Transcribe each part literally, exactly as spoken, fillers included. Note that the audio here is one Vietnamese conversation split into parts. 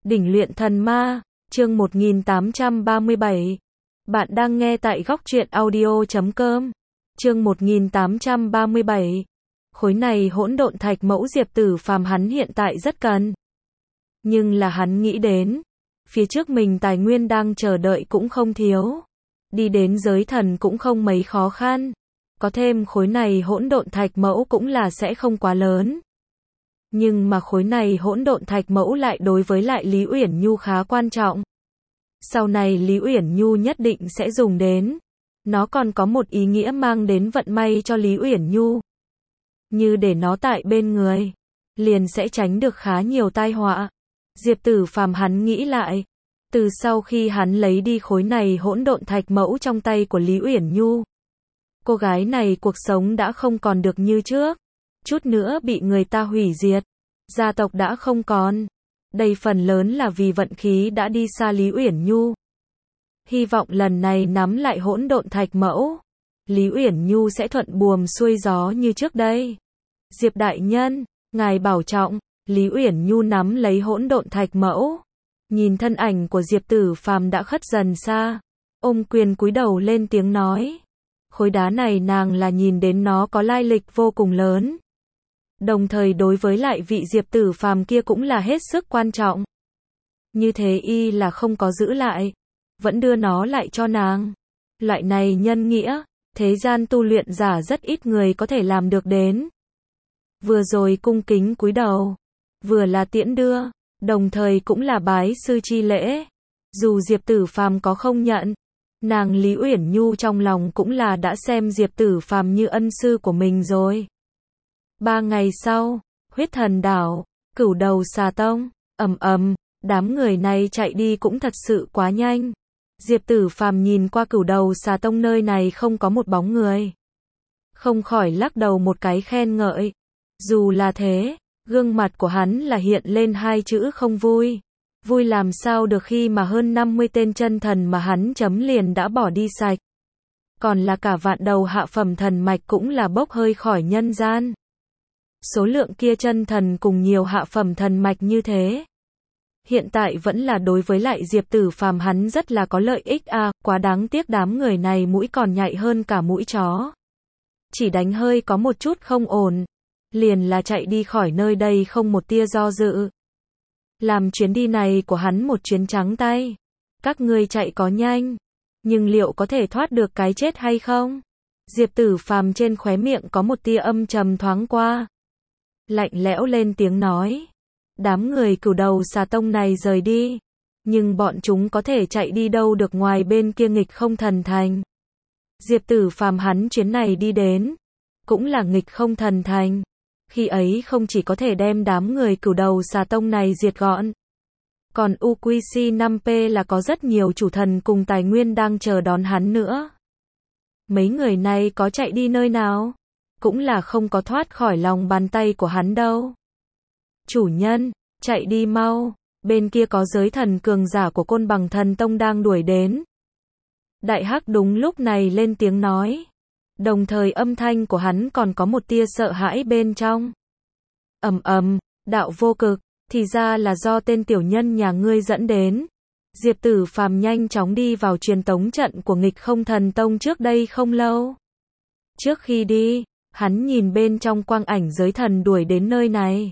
Đỉnh luyện thần ma, chương một nghìn tám trăm ba mươi bảy. Bạn đang nghe tại góc truyện audio chấm com. Chương một nghìn tám trăm ba mươi bảy. Khối này hỗn độn thạch mẫu Diệp Tử Phàm hắn hiện tại rất cần. Nhưng là hắn nghĩ đến, phía trước mình tài nguyên đang chờ đợi cũng không thiếu. Đi đến giới thần cũng không mấy khó khăn. Có thêm khối này hỗn độn thạch mẫu cũng là sẽ không quá lớn. Nhưng mà khối này hỗn độn thạch mẫu lại đối với lại Lý Uyển Nhu khá quan trọng. Sau này Lý Uyển Nhu nhất định sẽ dùng đến. Nó còn có một ý nghĩa mang đến vận may cho Lý Uyển Nhu. Như để nó tại bên người, liền sẽ tránh được khá nhiều tai họa. Diệp Tử Phàm hắn nghĩ lại, từ sau khi hắn lấy đi khối này hỗn độn thạch mẫu trong tay của Lý Uyển Nhu, cô gái này cuộc sống đã không còn được như trước. Chút nữa bị người ta hủy diệt, gia tộc đã không còn. Đây phần lớn là vì vận khí đã đi xa Lý Uyển Nhu. Hy vọng lần này nắm lại hỗn độn thạch mẫu, Lý Uyển Nhu sẽ thuận buồm xuôi gió như trước đây. Diệp đại nhân, ngài bảo trọng. Lý Uyển Nhu nắm lấy hỗn độn thạch mẫu, nhìn thân ảnh của Diệp Tử Phàm đã khất dần xa, ôm quyền cúi đầu lên tiếng nói. Khối đá này nàng là nhìn đến nó có lai lịch vô cùng lớn. Đồng thời đối với lại vị Diệp Tử Phàm kia cũng là hết sức quan trọng. Như thế y là không có giữ lại, vẫn đưa nó lại cho nàng. Loại này nhân nghĩa, thế gian tu luyện giả rất ít người có thể làm được đến. Vừa rồi cung kính cúi đầu, vừa là tiễn đưa, đồng thời cũng là bái sư chi lễ. Dù Diệp Tử Phàm có không nhận, nàng Lý Uyển Nhu trong lòng cũng là đã xem Diệp Tử Phàm như ân sư của mình rồi. Ba ngày sau, Huyết Thần Đảo, Cửu Đầu Xà Tông, ầm ầm, đám người này chạy đi cũng thật sự quá nhanh. Diệp Tử Phàm nhìn qua Cửu Đầu Xà Tông nơi này không có một bóng người, không khỏi lắc đầu một cái khen ngợi. Dù là thế, gương mặt của hắn là hiện lên hai chữ không vui. Vui làm sao được khi mà hơn năm mươi tên chân thần mà hắn chấm liền đã bỏ đi sạch. Còn là cả vạn đầu hạ phẩm thần mạch cũng là bốc hơi khỏi nhân gian. Số lượng kia chân thần cùng nhiều hạ phẩm thần mạch như thế, hiện tại vẫn là đối với lại Diệp Tử Phàm hắn rất là có lợi ích à, quá đáng tiếc đám người này mũi còn nhạy hơn cả mũi chó. Chỉ đánh hơi có một chút không ổn, liền là chạy đi khỏi nơi đây không một tia do dự. Làm chuyến đi này của hắn một chuyến trắng tay. Các ngươi chạy có nhanh, nhưng liệu có thể thoát được cái chết hay không? Diệp Tử Phàm trên khóe miệng có một tia âm trầm thoáng qua, lạnh lẽo lên tiếng nói. Đám người Cửu Đầu Xà Tông này rời đi, nhưng bọn chúng có thể chạy đi đâu được ngoài bên kia Nghịch Không Thần Thành. Diệp Tử Phàm hắn chuyến này đi đến, cũng là Nghịch Không Thần Thành. Khi ấy không chỉ có thể đem đám người Cửu Đầu Xà Tông này diệt gọn, còn u quy xê năm P là có rất nhiều chủ thần cùng tài nguyên đang chờ đón hắn nữa. Mấy người này có chạy đi nơi nào, cũng là không có thoát khỏi lòng bàn tay của hắn đâu. Chủ nhân, chạy đi mau, bên kia có giới thần cường giả của Côn Bằng Thần Tông đang đuổi đến. Đại Hắc đúng lúc này lên tiếng nói. Đồng thời âm thanh của hắn còn có một tia sợ hãi bên trong. Ầm ầm, đạo vô cực, thì ra là do tên tiểu nhân nhà ngươi dẫn đến. Diệp Tử Phàm nhanh chóng đi vào truyền tống trận của Nghịch Không Thần Tông trước đây không lâu. Trước khi đi, hắn nhìn bên trong quang ảnh giới thần đuổi đến nơi này,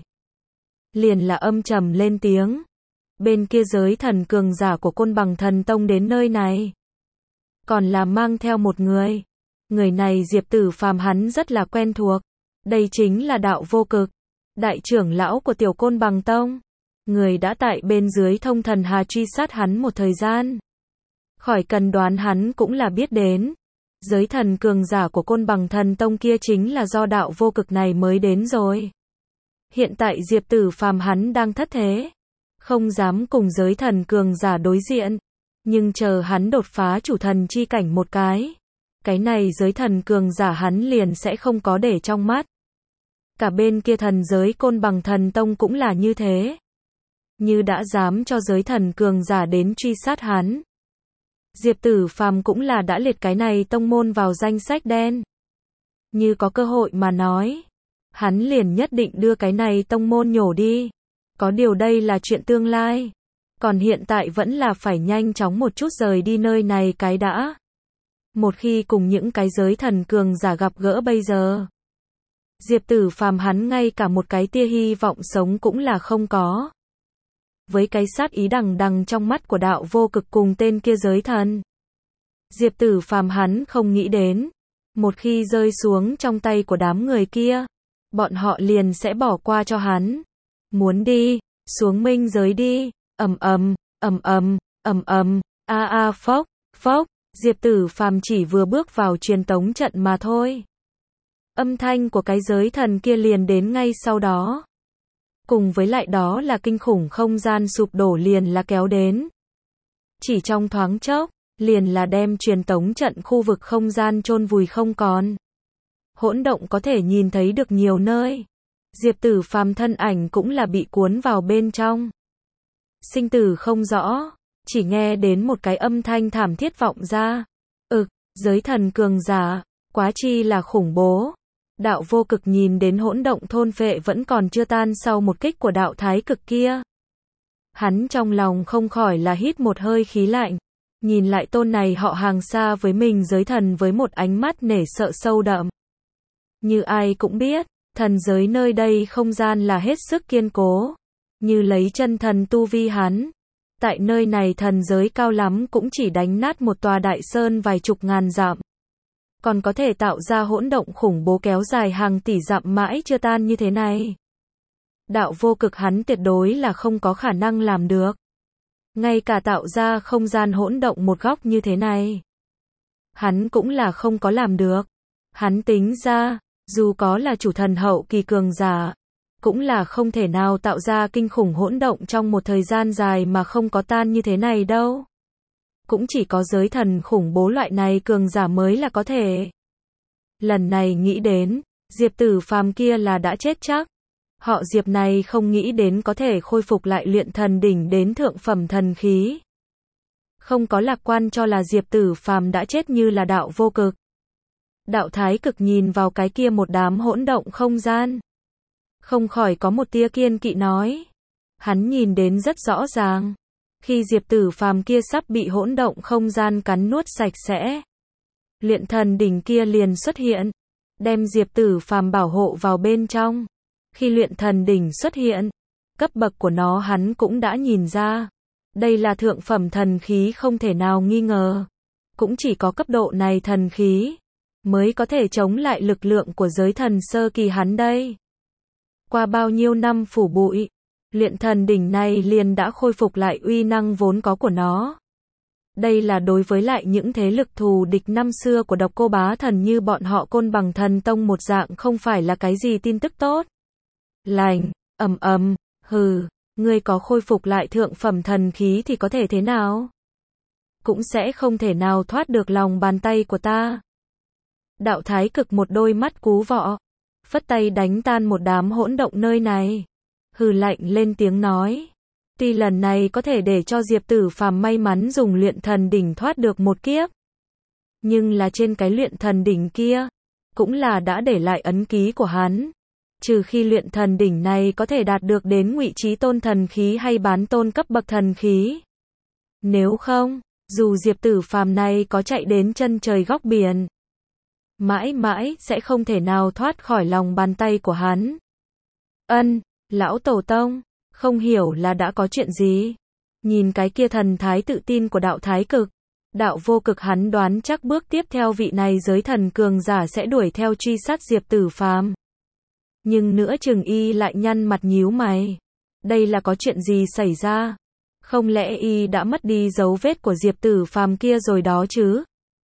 liền là âm trầm lên tiếng. Bên kia giới thần cường giả của Côn Bằng Thần Tông đến nơi này, còn là mang theo một người. Người này Diệp Tử Phàm hắn rất là quen thuộc. Đây chính là đạo vô cực, đại trưởng lão của tiểu Côn Bằng Tông. Người đã tại bên dưới Thông Thần Hà truy sát hắn một thời gian. Khỏi cần đoán hắn cũng là biết đến. Giới thần cường giả của Côn Bằng Thần Tông kia chính là do đạo vô cực này mới đến rồi. Hiện tại Diệp Tử Phàm hắn đang thất thế, không dám cùng giới thần cường giả đối diện. Nhưng chờ hắn đột phá chủ thần chi cảnh một cái, cái này giới thần cường giả hắn liền sẽ không có để trong mắt. Cả bên kia thần giới Côn Bằng Thần Tông cũng là như thế. Như đã dám cho giới thần cường giả đến truy sát hắn, Diệp Tử Phàm cũng là đã liệt cái này tông môn vào danh sách đen. Như có cơ hội mà nói, hắn liền nhất định đưa cái này tông môn nhổ đi. Có điều đây là chuyện tương lai. Còn hiện tại vẫn là phải nhanh chóng một chút rời đi nơi này cái đã. Một khi cùng những cái giới thần cường giả gặp gỡ bây giờ, Diệp Tử Phàm hắn ngay cả một cái tia hy vọng sống cũng là không có. Với cái sát ý đằng đằng trong mắt của Đạo Vô Cực cùng tên kia giới thần, Diệp Tử Phàm hắn không nghĩ đến, một khi rơi xuống trong tay của đám người kia, bọn họ liền sẽ bỏ qua cho hắn. Muốn đi, xuống minh giới đi, ầm ầm, ầm ầm, ầm ầm, a a phốc, phốc, Diệp Tử Phàm chỉ vừa bước vào truyền tống trận mà thôi. Âm thanh của cái giới thần kia liền đến ngay sau đó. Cùng với lại đó là kinh khủng không gian sụp đổ liền là kéo đến. Chỉ trong thoáng chốc, liền là đem truyền tống trận khu vực không gian chôn vùi không còn. Hỗn động có thể nhìn thấy được nhiều nơi. Diệp Tử Phàm thân ảnh cũng là bị cuốn vào bên trong. Sinh tử không rõ, chỉ nghe đến một cái âm thanh thảm thiết vọng ra. Ực, giới thần cường giả, quá chi là khủng bố. Đạo Vô Cực nhìn đến hỗn động thôn phệ vẫn còn chưa tan sau một kích của đạo thái cực kia. Hắn trong lòng không khỏi là hít một hơi khí lạnh. Nhìn lại tôn này họ hàng xa với mình giới thần với một ánh mắt nể sợ sâu đậm. Như ai cũng biết, thần giới nơi đây không gian là hết sức kiên cố. Như lấy chân thần tu vi hắn. Tại nơi này thần giới cao lắm cũng chỉ đánh nát một tòa đại sơn vài chục ngàn dặm. Còn có thể tạo ra hỗn động khủng bố kéo dài hàng tỷ dặm mãi chưa tan như thế này. Đạo Vô Cực hắn tuyệt đối là không có khả năng làm được. Ngay cả tạo ra không gian hỗn động một góc như thế này, hắn cũng là không có làm được. Hắn tính ra, dù có là chủ thần hậu kỳ cường giả, cũng là không thể nào tạo ra kinh khủng hỗn động trong một thời gian dài mà không có tan như thế này đâu. Cũng chỉ có giới thần khủng bố loại này cường giả mới là có thể. Lần này nghĩ đến, Diệp Tử Phàm kia là đã chết chắc. Họ Diệp này không nghĩ đến có thể khôi phục lại luyện thần đỉnh đến thượng phẩm thần khí. Không có lạc quan cho là Diệp Tử Phàm đã chết như là Đạo Vô Cực. Đạo Thái Cực nhìn vào cái kia một đám hỗn động không gian, không khỏi có một tia kiên kỵ nói. Hắn nhìn đến rất rõ ràng. Khi Diệp Tử Phàm kia sắp bị hỗn động không gian cắn nuốt sạch sẽ, luyện thần đỉnh kia liền xuất hiện, đem Diệp Tử Phàm bảo hộ vào bên trong. Khi luyện thần đỉnh xuất hiện, cấp bậc của nó hắn cũng đã nhìn ra. Đây là thượng phẩm thần khí không thể nào nghi ngờ. Cũng chỉ có cấp độ này thần khí mới có thể chống lại lực lượng của giới thần sơ kỳ hắn đây. Qua bao nhiêu năm phủ bụi, luyện thần đỉnh này liền đã khôi phục lại uy năng vốn có của nó. Đây là đối với lại những thế lực thù địch năm xưa của Độc Cô Bá Thần như bọn họ Côn Bằng Thần Tông một dạng không phải là cái gì tin tức tốt. Lành, ầm ầm, hừ, ngươi có khôi phục lại thượng phẩm thần khí thì có thể thế nào? Cũng sẽ không thể nào thoát được lòng bàn tay của ta. Đạo Thái Cực một đôi mắt cú vọ, phất tay đánh tan một đám hỗn động nơi này. Hừ lạnh lên tiếng nói. Tuy lần này có thể để cho Diệp Tử Phàm may mắn dùng luyện thần đỉnh thoát được một kiếp, nhưng là trên cái luyện thần đỉnh kia, cũng là đã để lại ấn ký của hắn. Trừ khi luyện thần đỉnh này có thể đạt được đến ngụy trí tôn thần khí hay bán tôn cấp bậc thần khí. Nếu không, dù Diệp Tử Phàm này có chạy đến chân trời góc biển, mãi mãi sẽ không thể nào thoát khỏi lòng bàn tay của hắn. Ân, lão tổ tông, không hiểu là đã có chuyện gì. Nhìn cái kia thần thái tự tin của Đạo Thái Cực, Đạo Vô Cực hắn đoán chắc bước tiếp theo vị này giới thần cường giả sẽ đuổi theo truy sát Diệp Tử Phàm. Nhưng nữa chừng y lại nhăn mặt nhíu mày. Đây là có chuyện gì xảy ra? Không lẽ y đã mất đi dấu vết của Diệp Tử Phàm kia rồi đó chứ?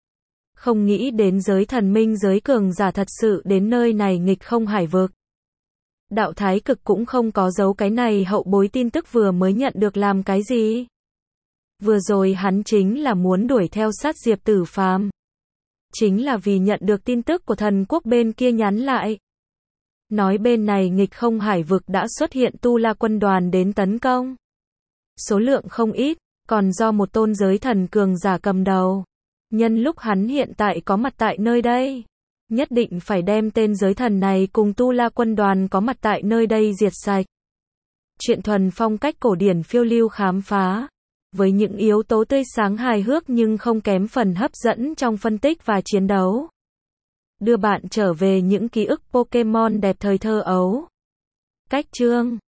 Không nghĩ đến giới thần minh giới cường giả thật sự đến nơi này nghịch không hải vực. Đạo Thái Cực cũng không có giấu cái này hậu bối tin tức vừa mới nhận được làm cái gì. Vừa rồi hắn chính là muốn đuổi theo sát Diệp Tử Phàm. Chính là vì nhận được tin tức của thần quốc bên kia nhắn lại. Nói bên này nghịch không hải vực đã xuất hiện tu la quân đoàn đến tấn công. Số lượng không ít, còn do một tôn giới thần cường giả cầm đầu. Nhân lúc hắn hiện tại có mặt tại nơi đây, nhất định phải đem tên giới thần này cùng tu la quân đoàn có mặt tại nơi đây diệt sạch. Truyện thuần phong cách cổ điển phiêu lưu khám phá, với những yếu tố tươi sáng hài hước nhưng không kém phần hấp dẫn trong phân tích và chiến đấu. Đưa bạn trở về những ký ức Pokemon đẹp thời thơ ấu. Cách chương